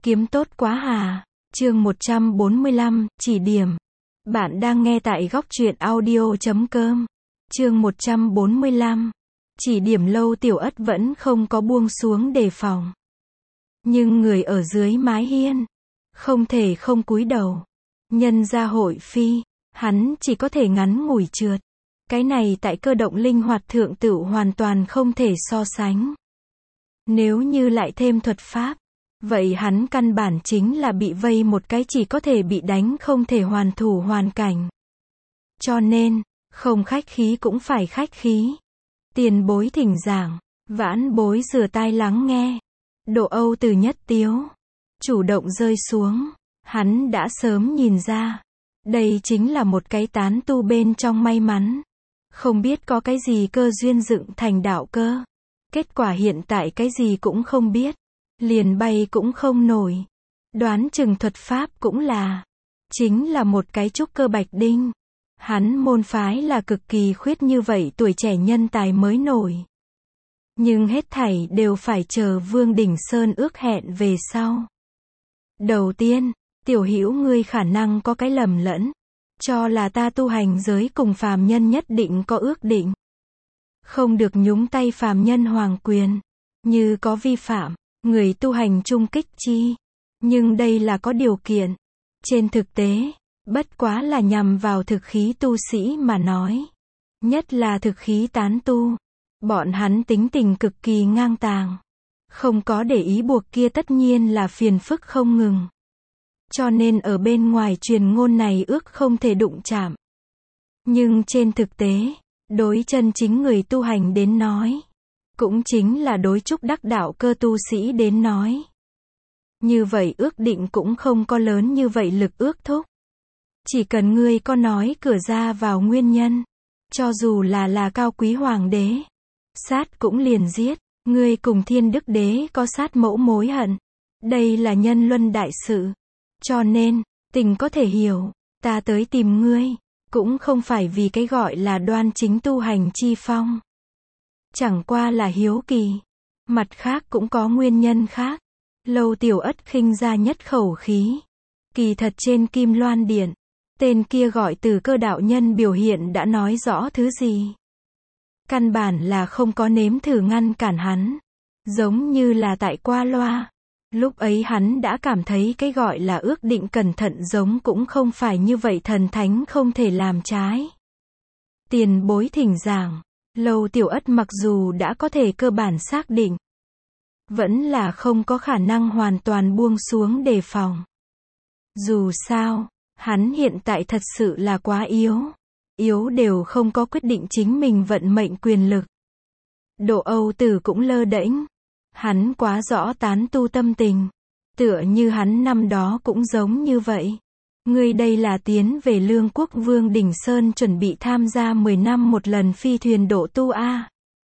Kiếm tốt quá hà. Chương 145, chỉ điểm. Bạn đang nghe tại góc truyện audio.com. Chương 145. Chỉ điểm. Lâu Tiểu Ất vẫn không có buông xuống đề phòng. Nhưng người ở dưới mái hiên, không thể không cúi đầu. Nhân gia hội phi, hắn chỉ có thể ngắn ngủi trượt. Cái này tại cơ động linh hoạt thượng tựu hoàn toàn không thể so sánh. Nếu như lại thêm thuật pháp, vậy hắn căn bản chính là bị vây một cái chỉ có thể bị đánh không thể hoàn thủ hoàn cảnh. Cho nên, không khách khí cũng phải khách khí. Tiền bối thỉnh giảng, vãn bối rửa tai lắng nghe. Độ Âu Từ nhất tiếu, chủ động rơi xuống. Hắn đã sớm nhìn ra, đây chính là một cái tán tu bên trong may mắn. Không biết có cái gì cơ duyên dựng thành đạo cơ. Kết quả hiện tại cái gì cũng không biết. Liền bay cũng không nổi. Đoán chừng thuật pháp cũng là. Chính là một cái trúc cơ bạch đinh. Hắn môn phái là cực kỳ khuyết như vậy tuổi trẻ nhân tài mới nổi. Nhưng hết thảy đều phải chờ Vương Đỉnh Sơn ước hẹn về sau. Đầu tiên, tiểu hữu ngươi khả năng có cái lầm lẫn. Cho là ta tu hành giới cùng phàm nhân nhất định có ước định. Không được nhúng tay phàm nhân hoàng quyền. Như có vi phạm, người tu hành chung kích chi. Nhưng đây là có điều kiện. Trên thực tế, bất quá là nhằm vào thực khí tu sĩ mà nói. Nhất là thực khí tán tu. Bọn hắn tính tình cực kỳ ngang tàng. Không có để ý buộc kia tất nhiên là phiền phức không ngừng. Cho nên ở bên ngoài truyền ngôn này ước không thể đụng chạm. Nhưng trên thực tế, đối chân chính người tu hành đến nói, cũng chính là đối trúc đắc đạo cơ tu sĩ đến nói. Như vậy ước định cũng không có lớn như vậy lực ước thúc. Chỉ cần ngươi có nói cửa ra vào nguyên nhân, cho dù là cao quý hoàng đế, sát cũng liền giết. Ngươi cùng Thiên Đức Đế có sát mẫu mối hận. Đây là nhân luân đại sự. Cho nên, tình có thể hiểu, ta tới tìm ngươi, cũng không phải vì cái gọi là đoan chính tu hành chi phong. Chẳng qua là hiếu kỳ. Mặt khác cũng có nguyên nhân khác. Lâu Tiểu Ất khinh ra nhất khẩu khí. Kỳ thật trên Kim Loan Điện, tên kia gọi Từ Cơ đạo nhân biểu hiện đã nói rõ thứ gì. Căn bản là không có nếm thử ngăn cản hắn. Giống như là tại qua loa. Lúc ấy hắn đã cảm thấy cái gọi là ước định cẩn thận giống cũng không phải như vậy thần thánh không thể làm trái. Tiền bối thỉnh giảng. Lâu Tiểu Ất mặc dù đã có thể cơ bản xác định, vẫn là không có khả năng hoàn toàn buông xuống đề phòng. Dù sao, hắn hiện tại thật sự là quá yếu. Yếu đều không có quyết định chính mình vận mệnh quyền lực. Độ Âu Tử cũng lơ đễnh. Hắn quá rõ tán tu tâm tình. Tựa như hắn năm đó cũng giống như vậy. Ngươi đây là tiến về Lương Quốc Vương Đỉnh Sơn chuẩn bị tham gia 10 năm một lần phi thuyền độ tu a.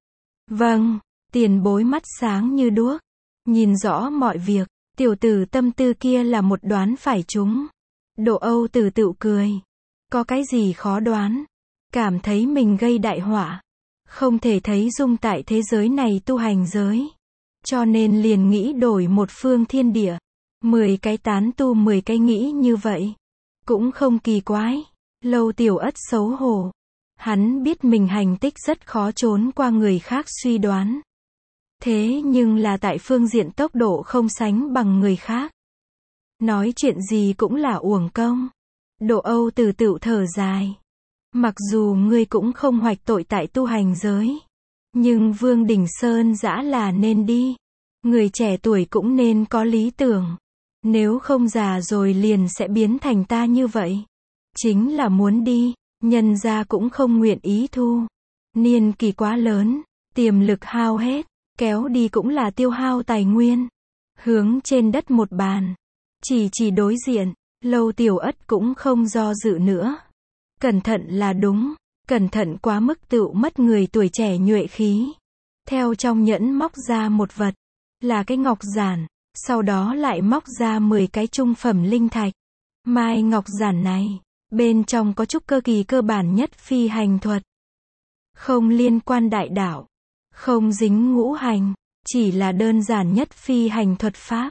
Vâng, tiền bối mắt sáng như đuốc. Nhìn rõ mọi việc, tiểu tử tâm tư kia là một đoán phải trúng. Độ Âu Tử tự cười. Có cái gì khó đoán. Cảm thấy mình gây đại họa. Không thể thấy dung tại thế giới này tu hành giới. Cho nên liền nghĩ đổi một phương thiên địa. 10 cái tán tu 10 cái nghĩ như vậy. Cũng không kỳ quái. Lâu Tiểu Ất xấu hổ. Hắn biết mình hành tích rất khó trốn qua người khác suy đoán. Thế nhưng là tại phương diện tốc độ không sánh bằng người khác. Nói chuyện gì cũng là uổng công. Độ Âu Từ tựu thở dài. Mặc dù ngươi cũng không hoạch tội tại tu hành giới. Nhưng Vương Đỉnh Sơn dã là nên đi. Người trẻ tuổi cũng nên có lý tưởng. Nếu không già rồi liền sẽ biến thành ta như vậy. Chính là muốn đi, nhân gia cũng không nguyện ý thu. Niên kỳ quá lớn, tiềm lực hao hết, kéo đi cũng là tiêu hao tài nguyên. Hướng trên đất một bàn. Chỉ đối diện, Lâu Tiểu Ất cũng không do dự nữa. Cẩn thận là đúng, cẩn thận quá mức tựu mất người tuổi trẻ nhuệ khí. Theo trong nhẫn móc ra một vật, là cái ngọc giản, sau đó lại móc ra 10 cái trung phẩm linh thạch. Mai ngọc giản này, bên trong có chút cơ kỳ cơ bản nhất phi hành thuật. Không liên quan đại đạo, không dính ngũ hành, chỉ là đơn giản nhất phi hành thuật pháp.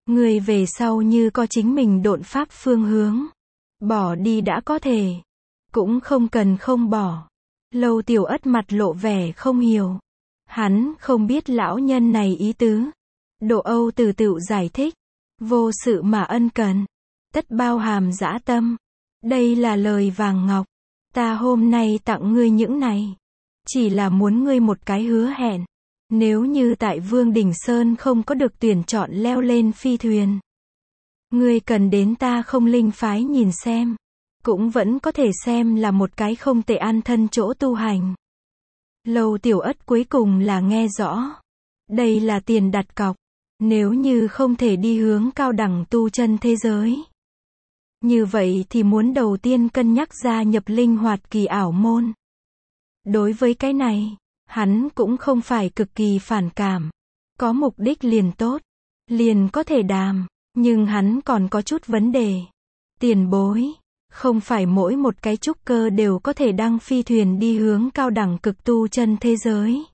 Người về sau như có chính mình độn pháp phương hướng. Bỏ đi đã có thể. Cũng không cần không bỏ. Lâu Tiểu Ất mặt lộ vẻ không hiểu. Hắn không biết lão nhân này ý tứ. Độ Âu Từ tự giải thích. Vô sự mà ân cần. Tất bao hàm dã tâm. Đây là lời vàng ngọc. Ta hôm nay tặng ngươi những này. Chỉ là muốn ngươi một cái hứa hẹn. Nếu như tại Vương Đình Sơn không có được tuyển chọn leo lên phi thuyền. Ngươi cần đến ta không linh phái nhìn xem. Cũng vẫn có thể xem là một cái không tệ an thân chỗ tu hành. Lâu Tiểu Ất cuối cùng là nghe rõ. Đây là tiền đặt cọc. Nếu như không thể đi hướng cao đẳng tu chân thế giới. Như vậy thì muốn đầu tiên cân nhắc gia nhập linh hoạt kỳ ảo môn. Đối với cái này, hắn cũng không phải cực kỳ phản cảm. Có mục đích liền tốt. Liền có thể đàm. Nhưng hắn còn có chút vấn đề. Tiền bối. Không phải mỗi một cái trúc cơ đều có thể đăng phi thuyền đi hướng cao đẳng cực tu chân thế giới.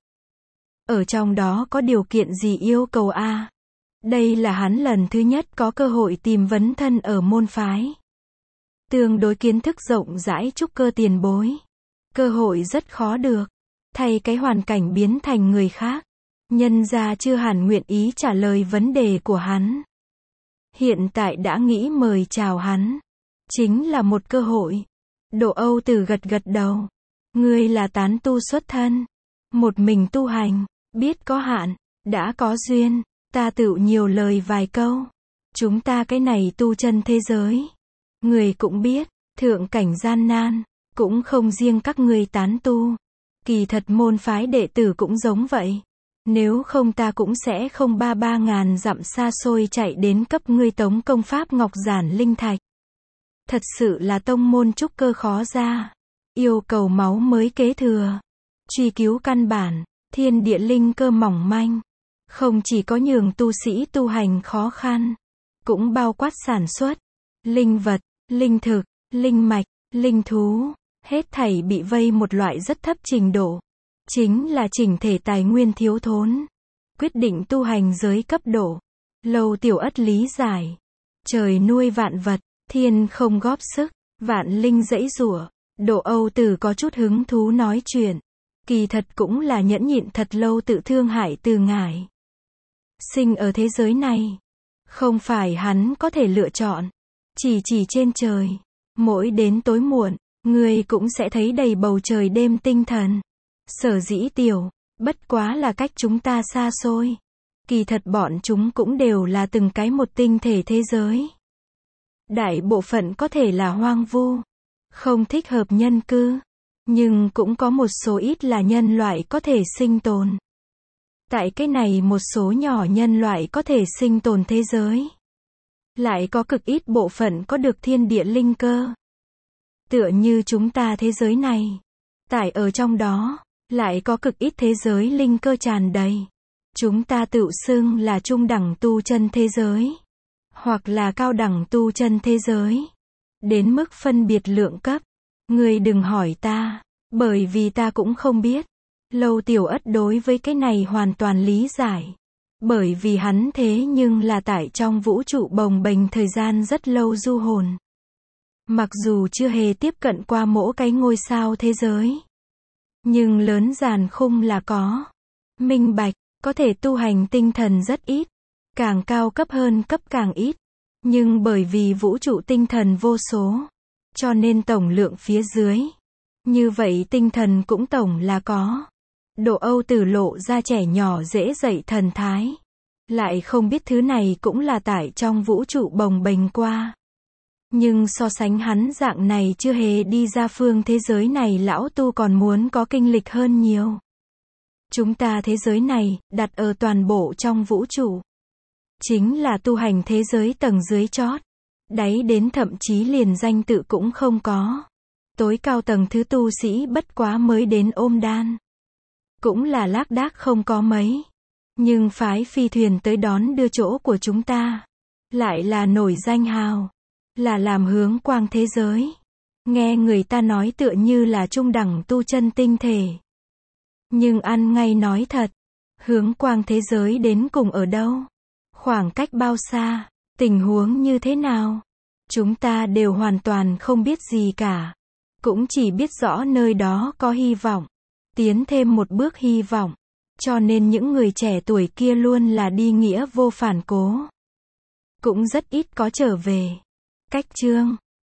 Ở trong đó có điều kiện gì yêu cầu a? Đây là hắn lần thứ nhất có cơ hội tìm vấn thân ở môn phái. Tương đối kiến thức rộng rãi trúc cơ tiền bối. Cơ hội rất khó được. Thay cái hoàn cảnh biến thành người khác. Nhân gia chưa hẳn nguyện ý trả lời vấn đề của hắn. Hiện tại đã nghĩ mời chào hắn. Chính là một cơ hội. Độ Âu Từ gật gật đầu. Ngươi là tán tu xuất thân. Một mình tu hành. Biết có hạn. Đã có duyên. Ta tự nhiều lời vài câu. Chúng ta cái này tu chân thế giới. Người cũng biết. Thượng cảnh gian nan. Cũng không riêng các ngươi tán tu. Kỳ thật môn phái đệ tử cũng giống vậy. Nếu không ta cũng sẽ không 33.000 dặm xa xôi chạy đến cấp ngươi tống công pháp ngọc giản linh thạch. Thật sự là tông môn trúc cơ khó ra. Yêu cầu máu mới kế thừa. Truy cứu căn bản. Thiên địa linh cơ mỏng manh. Không chỉ có nhường tu sĩ tu hành khó khăn. Cũng bao quát sản xuất. Linh vật, linh thực, linh mạch, linh thú. Hết thảy bị vây một loại rất thấp trình độ. Chính là chỉnh thể tài nguyên thiếu thốn. Quyết định tu hành giới cấp độ. Lâu Tiểu Ất lý giải. Trời nuôi vạn vật. Thiên không góp sức. Vạn linh dãy rủa. Độ Âu Từ có chút hứng thú nói chuyện. Kỳ thật cũng là nhẫn nhịn thật lâu tự thương hại từ ngải. Sinh ở thế giới này. Không phải hắn có thể lựa chọn. Chỉ trên trời. Mỗi đến tối muộn. Ngươi cũng sẽ thấy đầy bầu trời đêm tinh thần. Sở dĩ tiểu. Bất quá là cách chúng ta xa xôi. Kỳ thật bọn chúng cũng đều là từng cái một tinh thể thế giới. Đại bộ phận có thể là hoang vu. Không thích hợp nhân cư. Nhưng cũng có một số ít là nhân loại có thể sinh tồn. Tại cái này một số nhỏ nhân loại có thể sinh tồn thế giới. Lại có cực ít bộ phận có được thiên địa linh cơ. Tựa như chúng ta thế giới này. Tại ở trong đó, lại có cực ít thế giới linh cơ tràn đầy. Chúng ta tự xưng là trung đẳng tu chân thế giới. Hoặc là cao đẳng tu chân thế giới. Đến mức phân biệt lượng cấp. Ngươi đừng hỏi ta. Bởi vì ta cũng không biết. Lâu Tiểu Ất đối với cái này hoàn toàn lý giải. Bởi vì hắn thế nhưng là tại trong vũ trụ bồng bềnh thời gian rất lâu du hồn. Mặc dù chưa hề tiếp cận qua mỗi cái ngôi sao thế giới. Nhưng lớn dàn khung là có. Minh bạch, có thể tu hành tinh thần rất ít. Càng cao cấp hơn cấp càng ít. Nhưng bởi vì vũ trụ tinh thần vô số. Cho nên tổng lượng phía dưới. Như vậy tinh thần cũng tổng là có. Độ Âu Từ lộ ra trẻ nhỏ dễ dậy thần thái. Lại không biết thứ này cũng là tại trong vũ trụ bồng bềnh qua. Nhưng so sánh hắn dạng này chưa hề đi ra phương thế giới này lão tu còn muốn có kinh lịch hơn nhiều. Chúng ta thế giới này, đặt ở toàn bộ trong vũ trụ. Chính là tu hành thế giới tầng dưới chót. Đáy đến thậm chí liền danh tự cũng không có. Tối cao tầng thứ tu sĩ bất quá mới đến ôm đan. Cũng là lác đác không có mấy. Nhưng phái phi thuyền tới đón đưa chỗ của chúng ta. Lại là nổi danh hào. Là làm hướng quang thế giới. Nghe người ta nói tựa như là trung đẳng tu chân tinh thể. Nhưng ăn ngay nói thật. Hướng quang thế giới đến cùng ở đâu? Khoảng cách bao xa? Tình huống như thế nào? Chúng ta đều hoàn toàn không biết gì cả. Cũng chỉ biết rõ nơi đó có hy vọng. Tiến thêm một bước hy vọng. Cho nên những người trẻ tuổi kia luôn là đi nghĩa vô phản cố. Cũng rất ít có trở về. Cách chương